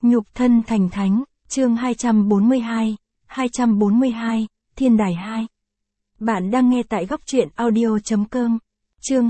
Nhục thân thành thánh, chương 242, Thiên đài 2. Bạn đang nghe tại góc truyện audio.com. Chương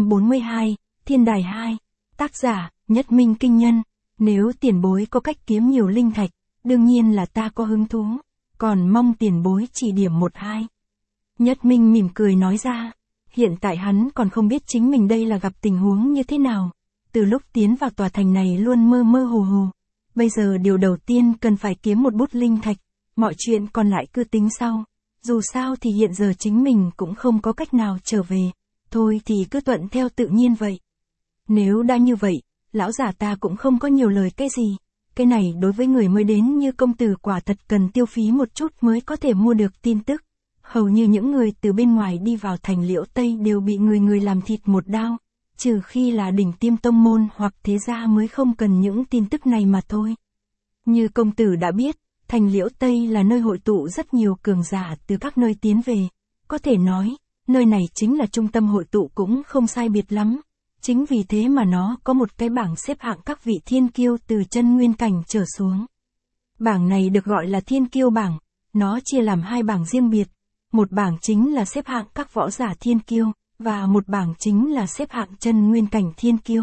242, Thiên đài 2. Tác giả, Nhất Minh Kinh Nhân. Nếu tiền bối có cách kiếm nhiều linh thạch, đương nhiên là ta có hứng thú, còn mong tiền bối chỉ điểm một hai. Nhất Minh mỉm cười nói ra, hiện tại hắn còn không biết chính mình đây là gặp tình huống như thế nào. Từ lúc tiến vào tòa thành này luôn mơ mơ hồ hồ. Bây giờ điều đầu tiên cần phải kiếm một bút linh thạch, mọi chuyện còn lại cứ tính sau. Dù sao thì hiện giờ chính mình cũng không có cách nào trở về, thôi thì cứ thuận theo tự nhiên vậy. Nếu đã như vậy, lão giả ta cũng không có nhiều lời cái gì. Cái này đối với người mới đến như công tử quả thật cần tiêu phí một chút mới có thể mua được tin tức. Hầu như những người từ bên ngoài đi vào thành Liễu Tây đều bị người làm thịt một đao. Trừ khi là đỉnh tiêm tông môn hoặc thế gia mới không cần những tin tức này mà thôi. Như công tử đã biết, thành Liễu Tây là nơi hội tụ rất nhiều cường giả từ các nơi tiến về. Có thể nói, nơi này chính là trung tâm hội tụ cũng không sai biệt lắm. Chính vì thế mà nó có một cái bảng xếp hạng các vị thiên kiêu từ chân nguyên cảnh trở xuống. Bảng này được gọi là thiên kiêu bảng, nó chia làm hai bảng riêng biệt. Một bảng chính là xếp hạng các võ giả thiên kiêu, và một bảng chính là xếp hạng chân nguyên cảnh thiên kiêu.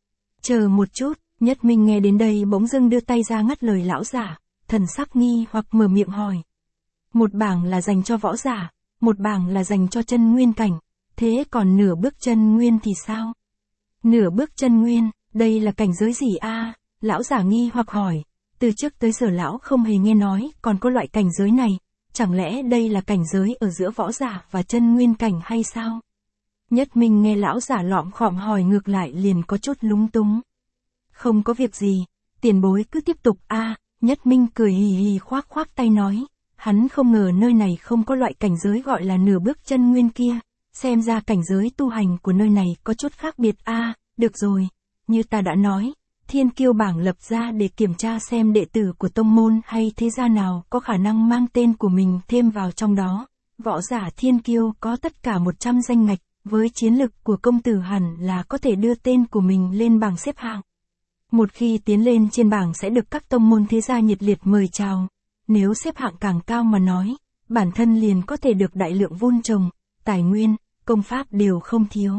Chờ một chút, Nhất Minh nghe đến đây bỗng dưng đưa tay ra ngắt lời lão giả, thần sắc nghi hoặc mở miệng hỏi. Một bảng là dành cho võ giả, một bảng là dành cho chân nguyên cảnh, thế còn nửa bước chân nguyên thì sao? Nửa bước chân nguyên, đây là cảnh giới gì a? Lão giả nghi hoặc hỏi, từ trước tới giờ lão không hề nghe nói còn có loại cảnh giới này, chẳng lẽ đây là cảnh giới ở giữa võ giả và chân nguyên cảnh hay sao? Nhất Minh nghe lão giả lọm khọm hỏi ngược lại liền có chút lúng túng. Không có việc gì, tiền bối cứ tiếp tục a. Nhất Minh cười hì hì khoác tay nói, hắn không ngờ nơi này không có loại cảnh giới gọi là nửa bước chân nguyên kia, xem ra cảnh giới tu hành của nơi này có chút khác biệt a. Được rồi, như ta đã nói, thiên kiêu bảng lập ra để kiểm tra xem đệ tử của tông môn hay thế gia nào có khả năng mang tên của mình thêm vào trong đó. Võ giả thiên kiêu có tất cả 100 danh ngạch, với chiến lực của công tử hẳn là có thể đưa tên của mình lên bảng xếp hạng. Một khi tiến lên trên bảng sẽ được các tông môn thế gia nhiệt liệt mời chào. Nếu xếp hạng càng cao mà nói, bản thân liền có thể được đại lượng vun trồng, tài nguyên, công pháp đều không thiếu.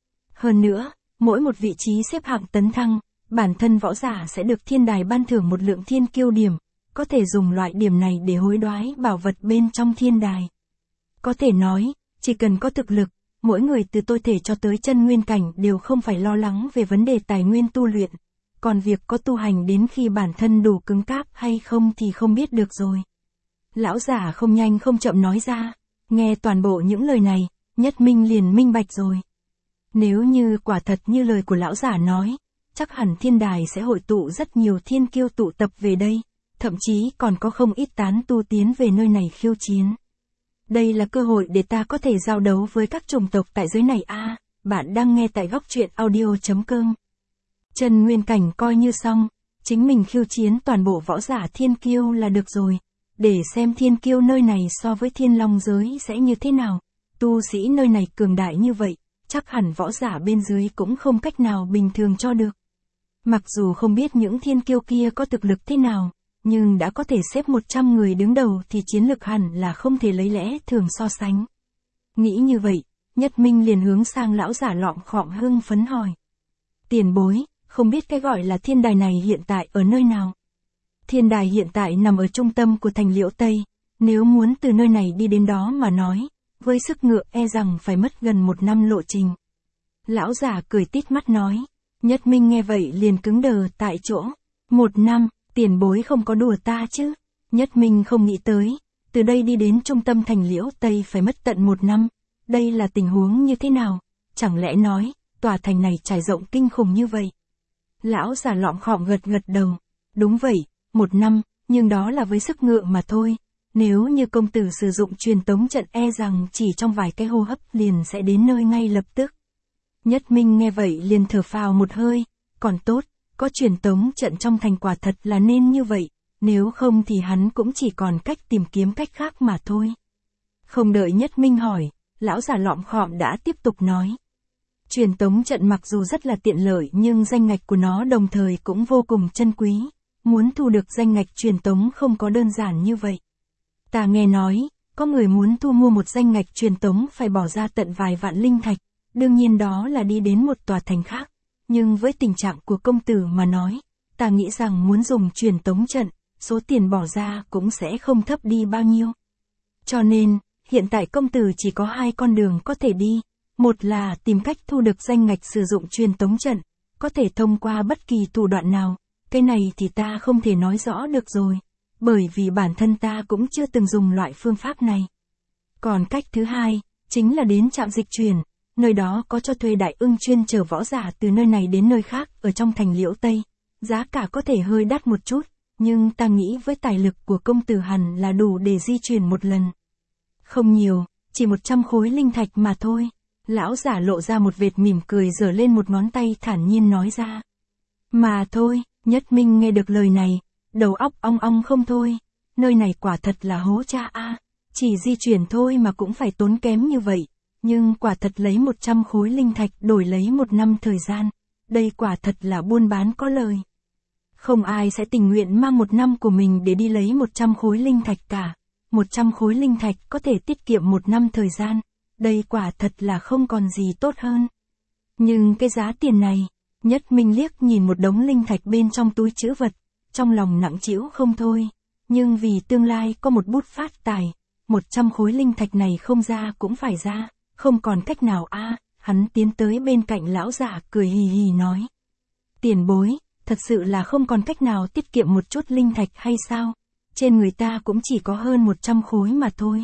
Hơn nữa, mỗi một vị trí xếp hạng tấn thăng, bản thân võ giả sẽ được thiên đài ban thưởng một lượng thiên kiêu điểm, có thể dùng loại điểm này để hối đoái bảo vật bên trong thiên đài. Có thể nói, chỉ cần có thực lực, mỗi người từ tôi thể cho tới chân nguyên cảnh đều không phải lo lắng về vấn đề tài nguyên tu luyện, còn việc có tu hành đến khi bản thân đủ cứng cáp hay không thì không biết được rồi. Lão giả không nhanh không chậm nói ra, nghe toàn bộ những lời này, Nhất Minh liền minh bạch rồi. Nếu như quả thật như lời của lão giả nói, chắc hẳn thiên đài sẽ hội tụ rất nhiều thiên kiêu tụ tập về đây, thậm chí còn có không ít tán tu tiến về nơi này khiêu chiến. Đây là cơ hội để ta có thể giao đấu với các chủng tộc tại giới này a. Bạn đang nghe tại góc truyện audio.com. Chân nguyên cảnh coi như xong, chính mình khiêu chiến toàn bộ võ giả thiên kiêu là được rồi, để xem thiên kiêu nơi này so với thiên long giới sẽ như thế nào. Tu sĩ nơi này cường đại như vậy, chắc hẳn võ giả bên dưới cũng không cách nào bình thường cho được. Mặc dù không biết những thiên kiêu kia có thực lực thế nào, nhưng đã có thể xếp 100 người đứng đầu thì chiến lực hẳn là không thể lấy lẽ thường so sánh. Nghĩ như vậy, Nhất Minh liền hướng sang lão giả lọm khọm hưng phấn hỏi. Tiền bối, không biết cái gọi là thiên đài này hiện tại ở nơi nào? Thiên đài hiện tại nằm ở trung tâm của thành Liễu Tây, nếu muốn từ nơi này đi đến đó mà nói, với sức ngựa e rằng phải mất gần 1 năm lộ trình. Lão giả cười tít mắt nói. Nhất Minh nghe vậy liền cứng đờ tại chỗ. 1 năm, tiền bối không có đùa ta chứ? Nhất Minh không nghĩ tới, từ đây đi đến trung tâm thành Liễu Tây phải mất tận 1 năm. Đây là tình huống như thế nào? Chẳng lẽ nói, tòa thành này trải rộng kinh khủng như vậy? Lão giả lọm khọm gật đầu. Đúng vậy, 1 năm, nhưng đó là với sức ngựa mà thôi. Nếu như công tử sử dụng truyền tống trận e rằng chỉ trong vài cái hô hấp liền sẽ đến nơi ngay lập tức. Nhất Minh nghe vậy liền thở phào một hơi, còn tốt, có truyền tống trận trong thành quả thật là nên như vậy, nếu không thì hắn cũng chỉ còn cách tìm kiếm cách khác mà thôi. Không đợi Nhất Minh hỏi, lão già lọm khọm đã tiếp tục nói. Truyền tống trận mặc dù rất là tiện lợi nhưng danh ngạch của nó đồng thời cũng vô cùng chân quý. muốn thu được danh ngạch truyền tống không có đơn giản như vậy. Ta nghe nói, có người muốn thu mua một danh ngạch truyền tống phải bỏ ra tận vài vạn linh thạch, đương nhiên đó là đi đến một tòa thành khác. Nhưng với tình trạng của công tử mà nói, ta nghĩ rằng muốn dùng truyền tống trận, số tiền bỏ ra cũng sẽ không thấp đi bao nhiêu. Cho nên, hiện tại công tử chỉ có hai con đường có thể đi. Một là tìm cách thu được danh ngạch sử dụng truyền tống trận, có thể thông qua bất kỳ thủ đoạn nào, cái này thì ta không thể nói rõ được rồi, bởi vì bản thân ta cũng chưa từng dùng loại phương pháp này. Còn cách thứ hai, chính là đến trạm dịch chuyển, nơi đó có cho thuê đại ưng chuyên chở võ giả từ nơi này đến nơi khác ở trong thành Liễu Tây. Giá cả có thể hơi đắt một chút, nhưng ta nghĩ với tài lực của công tử hẳn là đủ để di chuyển một lần. Không nhiều, chỉ 100 khối linh thạch mà thôi. Lão giả lộ ra một vệt mỉm cười giở lên một ngón tay thản nhiên nói ra. Mà thôi, Nhất Minh nghe được lời này, đầu óc ong ong không thôi. Nơi này quả thật là hố cha a, chỉ di chuyển thôi mà cũng phải tốn kém như vậy. Nhưng quả thật lấy 100 khối linh thạch đổi lấy 1 năm thời gian. Đây quả thật là buôn bán có lời. Không ai sẽ tình nguyện mang 1 năm của mình để đi lấy 100 khối linh thạch cả. 100 khối linh thạch có thể tiết kiệm 1 năm thời gian. Đây quả thật là không còn gì tốt hơn. Nhưng cái giá tiền này, Nhất Minh liếc nhìn một đống linh thạch bên trong túi trữ vật, trong lòng nặng trĩu không thôi. Nhưng vì tương lai có một bút phát tài, 100 khối linh thạch này không ra cũng phải ra, không còn cách nào a. Hắn tiến tới bên cạnh lão giả cười hì hì nói. Tiền bối, thật sự là không còn cách nào tiết kiệm một chút linh thạch hay sao? Trên người ta cũng chỉ có hơn 100 khối mà thôi.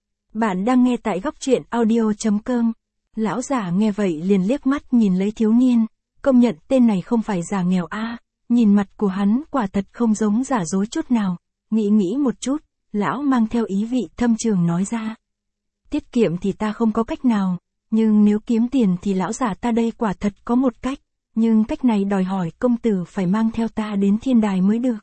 Bạn đang nghe tại góc truyện audio.com. Lão giả nghe vậy liền liếc mắt nhìn lấy thiếu niên, công nhận tên này không phải giả nghèo a. Nhìn mặt của hắn quả thật không giống giả dối chút nào. Nghĩ một chút, lão mang theo ý vị thâm trường nói ra. Tiết kiệm thì ta không có cách nào, nhưng nếu kiếm tiền thì lão giả ta đây quả thật có một cách, nhưng cách này đòi hỏi công tử phải mang theo ta đến thiên đài mới được.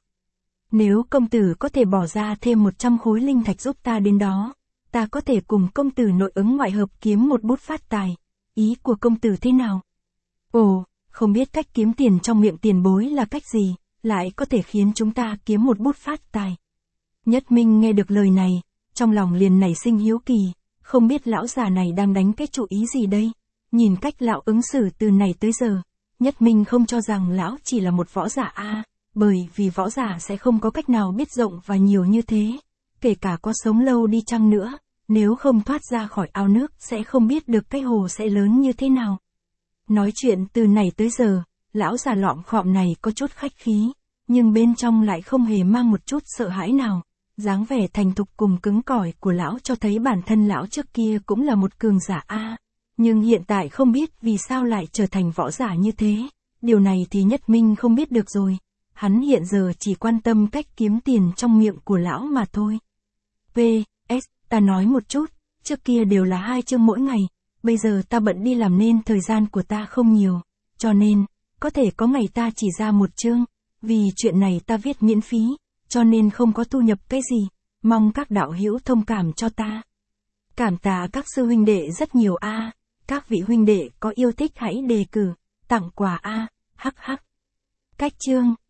Nếu công tử có thể bỏ ra thêm 100 khối linh thạch giúp ta đến đó, ta có thể cùng công tử nội ứng ngoại hợp kiếm một bút phát tài. Ý của công tử thế nào? Ồ, không biết cách kiếm tiền trong miệng tiền bối là cách gì, lại có thể khiến chúng ta kiếm một bút phát tài. Nhất Minh nghe được lời này, trong lòng liền nảy sinh hiếu kỳ, không biết lão già này đang đánh cái chủ ý gì đây. Nhìn cách lão ứng xử từ này tới giờ, Nhất Minh không cho rằng lão chỉ là một võ giả a, bởi vì võ giả sẽ không có cách nào biết rộng và nhiều như thế. Kể cả có sống lâu đi chăng nữa, nếu không thoát ra khỏi ao nước sẽ không biết được cái hồ sẽ lớn như thế nào. Nói chuyện từ này tới giờ, lão già lọm khọm này có chút khách khí, nhưng bên trong lại không hề mang một chút sợ hãi nào. Dáng vẻ thành thục cùng cứng cỏi của lão cho thấy bản thân lão trước kia cũng là một cường giả a, nhưng hiện tại không biết vì sao lại trở thành võ giả như thế. Điều này thì Nhất Minh không biết được rồi. Hắn hiện giờ chỉ quan tâm cách kiếm tiền trong miệng của lão mà thôi. PS, ta nói một chút, trước kia đều là 2 chương mỗi ngày, bây giờ ta bận đi làm nên thời gian của ta không nhiều, cho nên, có thể có ngày ta chỉ ra 1 chương, vì chuyện này ta viết miễn phí, cho nên không có thu nhập cái gì, mong các đạo hữu thông cảm cho ta. Cảm tạ các sư huynh đệ rất nhiều a, các vị huynh đệ có yêu thích hãy đề cử, tặng quà a, hắc hắc. Cách chương